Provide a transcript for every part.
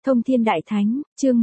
Thông Thiên Đại Thánh, chương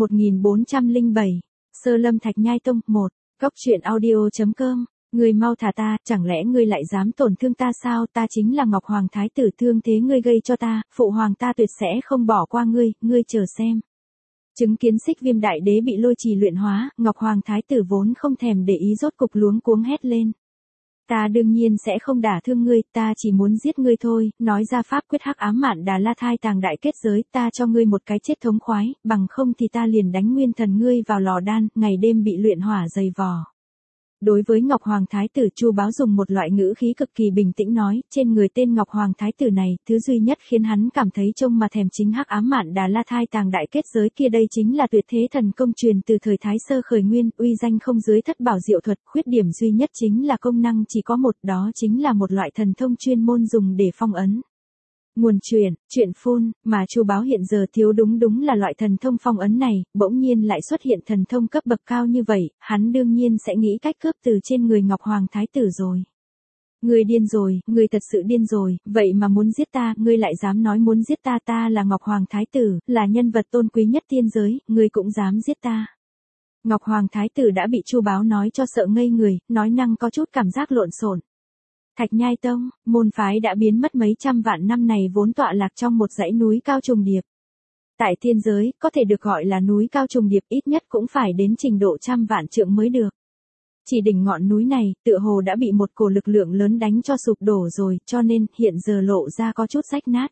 1407. Sơ Lâm Thạch Nhai Tông 1. Góc truyện audio.com. Ngươi mau thả ta, chẳng lẽ ngươi lại dám tổn thương ta sao? Ta chính là Ngọc Hoàng Thái tử, thương thế ngươi gây cho ta, phụ hoàng ta tuyệt sẽ không bỏ qua ngươi, ngươi chờ xem. Chứng kiến Xích Viêm Đại Đế bị lôi trì luyện hóa, Ngọc Hoàng Thái tử vốn không thèm để ý rốt cục luống cuống hét lên. Ta đương nhiên sẽ không đả thương ngươi, ta chỉ muốn giết ngươi thôi, nói ra pháp quyết Hắc Ám Mạn Đà La Thai Tàng Đại Kết Giới, ta cho ngươi một cái chết thống khoái, bằng không thì ta liền đánh nguyên thần ngươi vào lò đan, ngày đêm bị luyện hỏa dày vò. Đối với Ngọc Hoàng Thái tử, Chu Báo dùng một loại ngữ khí cực kỳ bình tĩnh nói, trên người tên Ngọc Hoàng Thái tử này, thứ duy nhất khiến hắn cảm thấy trông mà thèm chính Hắc Ám Mạn Đà La Thai Tàng Đại Kết Giới kia, đây chính là tuyệt thế thần công truyền từ thời Thái Sơ khởi nguyên, uy danh không dưới thất bảo diệu thuật, khuyết điểm duy nhất chính là công năng chỉ có một, đó chính là một loại thần thông chuyên môn dùng để phong ấn. Nguồn chuyện phun, mà Chu Báo hiện giờ thiếu đúng là loại thần thông phong ấn này, bỗng nhiên lại xuất hiện thần thông cấp bậc cao như vậy, hắn đương nhiên sẽ nghĩ cách cướp từ trên người Ngọc Hoàng Thái tử rồi. Ngươi điên rồi, ngươi thật sự điên rồi, vậy mà muốn giết ta, ngươi lại dám nói muốn giết ta, ta là Ngọc Hoàng Thái tử, là nhân vật tôn quý nhất tiên giới, ngươi cũng dám giết ta. Ngọc Hoàng Thái tử đã bị Chu Báo nói cho sợ ngây người, nói năng có chút cảm giác lộn xộn. Thạch Nhai Tông, môn phái đã biến mất mấy trăm vạn năm này vốn tọa lạc trong một dãy núi cao trùng điệp. Tại thiên giới, có thể được gọi là núi cao trùng điệp ít nhất cũng phải đến trình độ trăm vạn trượng mới được. Chỉ đỉnh ngọn núi này, tựa hồ đã bị một cổ lực lượng lớn đánh cho sụp đổ rồi, cho nên hiện giờ lộ ra có chút rách nát.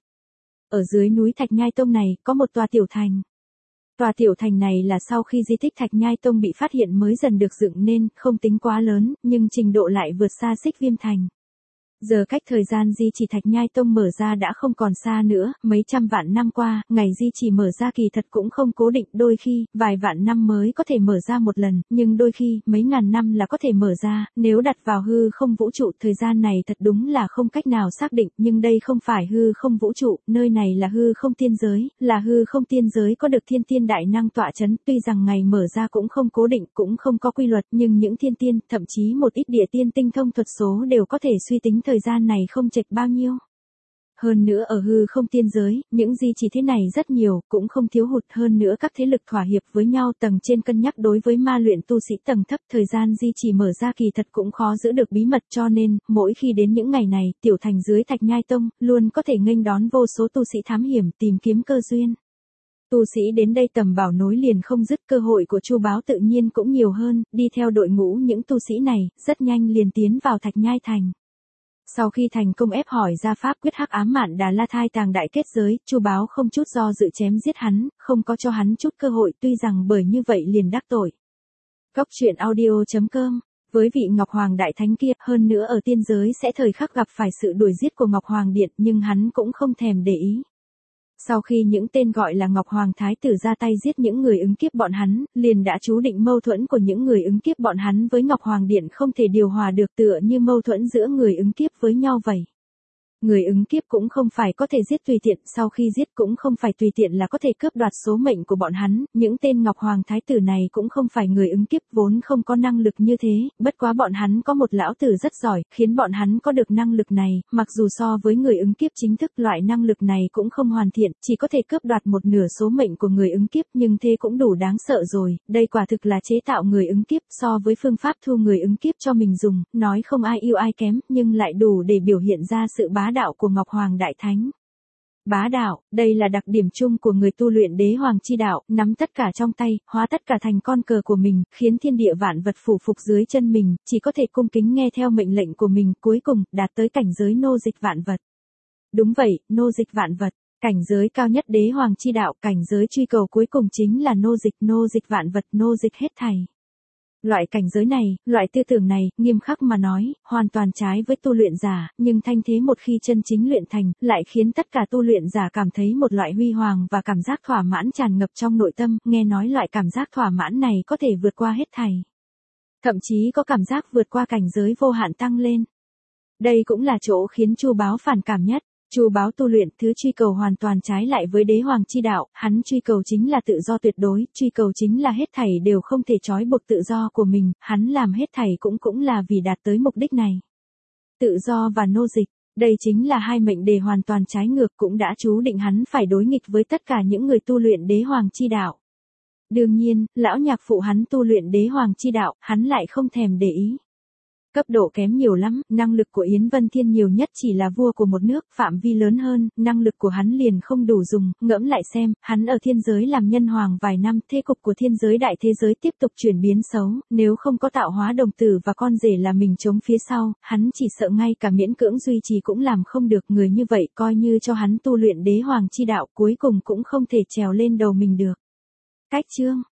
Ở dưới núi Thạch Nhai Tông này, có một tòa tiểu thành. Tòa tiểu thành này là sau khi di tích Thạch Nhai Tông bị phát hiện mới dần được dựng nên, không tính quá lớn, nhưng trình độ lại vượt xa Xích Viêm Thành. Giờ cách thời gian di chỉ Thạch Nhai Tông mở ra đã không còn xa nữa, mấy trăm vạn năm qua, ngày di chỉ mở ra kỳ thật cũng không cố định, đôi khi, vài vạn năm mới có thể mở ra một lần, nhưng đôi khi, mấy ngàn năm là có thể mở ra, nếu đặt vào hư không vũ trụ, thời gian này thật đúng là không cách nào xác định, nhưng đây không phải hư không vũ trụ, nơi này là hư không tiên giới, là hư không tiên giới có được thiên tiên đại năng tọa chấn, tuy rằng ngày mở ra cũng không cố định, cũng không có quy luật, nhưng những thiên tiên, thậm chí một ít địa tiên tinh thông thuật số đều có thể suy tính thời gian này không chệch bao nhiêu. Hơn nữa ở hư không tiên giới, những di chỉ thế này rất nhiều, cũng không thiếu hụt, hơn nữa các thế lực thỏa hiệp với nhau, tầng trên cân nhắc đối với ma luyện tu sĩ tầng thấp, thời gian di chỉ mở ra kỳ thật cũng khó giữ được bí mật, cho nên, mỗi khi đến những ngày này, tiểu thành dưới Thạch Nhai Tông, luôn có thể nghênh đón vô số tu sĩ thám hiểm tìm kiếm cơ duyên. Tu sĩ đến đây tầm bảo nối liền không dứt, cơ hội của Chu Báo tự nhiên cũng nhiều hơn, đi theo đội ngũ những tu sĩ này, rất nhanh liền tiến vào Thạch Nhai Thành. Sau khi thành công ép hỏi ra pháp quyết Hắc Ám Mạn Đà La Thai Tàng Đại Kết Giới, Chu Báo không chút do dự chém giết hắn, không có cho hắn chút cơ hội, tuy rằng bởi như vậy liền đắc tội. Góc truyện audio.com. Với vị Ngọc Hoàng Đại Thánh kia, hơn nữa ở tiên giới sẽ thời khắc gặp phải sự đuổi giết của Ngọc Hoàng Điện, nhưng hắn cũng không thèm để ý. Sau khi những tên gọi là Ngọc Hoàng Thái tử ra tay giết những người ứng kiếp bọn hắn, liền đã chú định mâu thuẫn của những người ứng kiếp bọn hắn với Ngọc Hoàng Điện không thể điều hòa được, tựa như mâu thuẫn giữa người ứng kiếp với nhau vậy. Người ứng kiếp cũng không phải có thể giết tùy tiện, sau khi giết cũng không phải tùy tiện là có thể cướp đoạt số mệnh của bọn hắn, những tên Ngọc Hoàng Thái tử này cũng không phải người ứng kiếp, vốn không có năng lực như thế, bất quá bọn hắn có một lão tử rất giỏi, khiến bọn hắn có được năng lực này, mặc dù so với người ứng kiếp chính thức loại năng lực này cũng không hoàn thiện, chỉ có thể cướp đoạt một nửa số mệnh của người ứng kiếp, nhưng thế cũng đủ đáng sợ rồi, đây quả thực là chế tạo người ứng kiếp, so với phương pháp thu người ứng kiếp cho mình dùng, nói không ai yêu ai kém, nhưng lại đủ để biểu hiện ra sự bá đạo của Ngọc Hoàng Đại Thánh. Bá đạo, đây là đặc điểm chung của người tu luyện đế hoàng chi đạo, nắm tất cả trong tay, hóa tất cả thành con cờ của mình, khiến thiên địa vạn vật phủ phục dưới chân mình, chỉ có thể cung kính nghe theo mệnh lệnh của mình, cuối cùng, đạt tới cảnh giới nô dịch vạn vật. Đúng vậy, nô dịch vạn vật, cảnh giới cao nhất đế hoàng chi đạo, cảnh giới truy cầu cuối cùng chính là nô dịch vạn vật, nô dịch hết thảy. Loại cảnh giới này, loại tư tưởng này, nghiêm khắc mà nói, hoàn toàn trái với tu luyện giả, nhưng thanh thế một khi chân chính luyện thành, lại khiến tất cả tu luyện giả cảm thấy một loại huy hoàng và cảm giác thỏa mãn tràn ngập trong nội tâm, nghe nói loại cảm giác thỏa mãn này có thể vượt qua hết thảy. Thậm chí có cảm giác vượt qua cảnh giới vô hạn tăng lên. Đây cũng là chỗ khiến Chu Báo phản cảm nhất. Chu Báo tu luyện thứ truy cầu hoàn toàn trái lại với đế hoàng chi đạo, hắn truy cầu chính là tự do tuyệt đối, truy cầu chính là hết thảy đều không thể trói buộc tự do của mình, hắn làm hết thảy cũng là vì đạt tới mục đích này. Tự do và nô dịch, Đây chính là hai mệnh đề hoàn toàn trái ngược, cũng đã chú định hắn phải đối nghịch với tất cả những người tu luyện đế hoàng chi đạo. Đương nhiên, lão nhạc phụ hắn tu luyện đế hoàng chi đạo, hắn lại không thèm để ý. Cấp độ kém nhiều lắm, năng lực của Yến Vân Thiên nhiều nhất chỉ là vua của một nước, phạm vi lớn hơn, năng lực của hắn liền không đủ dùng, ngẫm lại xem, hắn ở thiên giới làm nhân hoàng vài năm, thế cục của thiên giới đại thế giới tiếp tục chuyển biến xấu, nếu không có tạo hóa đồng tử và con rể là mình chống phía sau, hắn chỉ sợ ngay cả miễn cưỡng duy trì cũng làm không được, người như vậy coi như cho hắn tu luyện đế hoàng chi đạo cuối cùng cũng không thể trèo lên đầu mình được. Cách chương